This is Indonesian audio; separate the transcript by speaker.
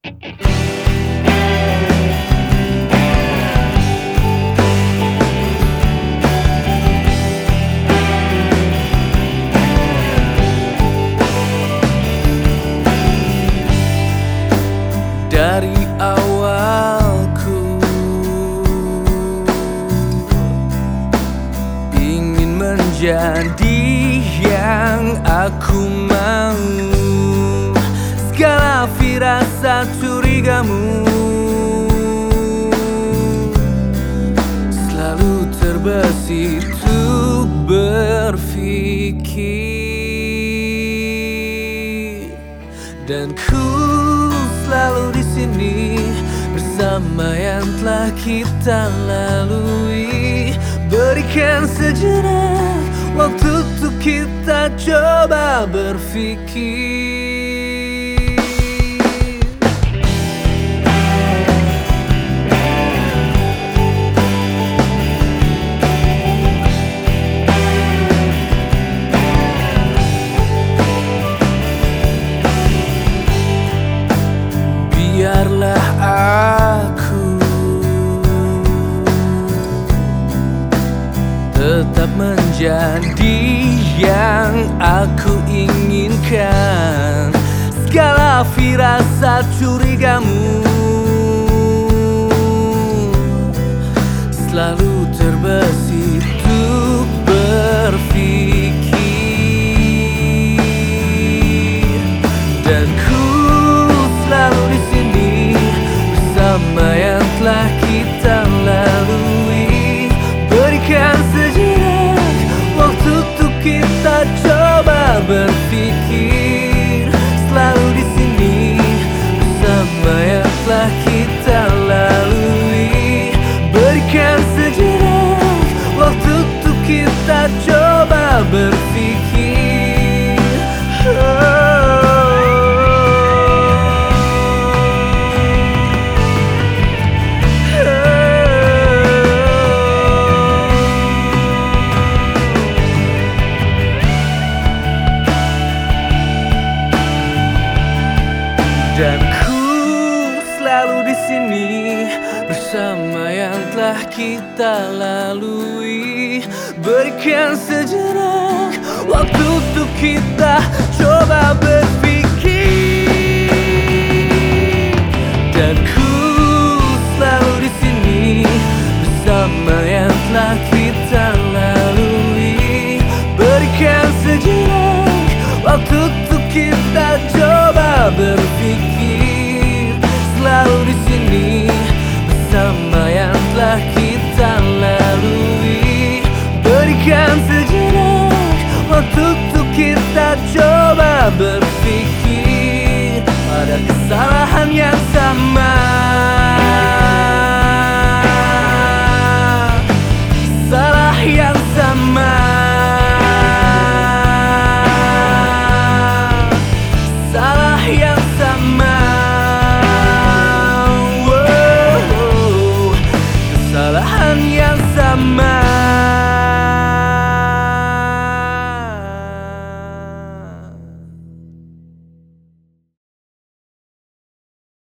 Speaker 1: Dari awalku ingin menjadi yang aku mau. Segala firasat curigamu selalu terbesit untuk berpikir, dan ku selalu di sini bersama yang telah kita lalui. Berikan sejenak waktu untuk kita coba berpikir. Biarlah aku tetap menjadi yang aku inginkan. Segala firasat curigamu selalu terbesit untuk berpikir, dan ku selalu di sini bersama yang telah kita lalui. Berikan sejenak waktu untuk kita coba berpikir. Selalu di sini bersama yang telah kita lalui. Berikan sejenak waktu untuk kita coba berpikir. Dan ku selalu di sini bersama yang telah kita lalui. Berikan sejenak waktu untuk kita coba berpikir, dan ku selalu di sini bersama yang telah kita lalui. Berikan sejenak waktu untuk kita coba berpikir. Selalu di sini bersama yang telah kita lalui. Berikan sejenak waktu untuk kita coba berpikir pada kesalahan yang sama. Salah yang sama. Salah yang sama. Kesalahan yang sama.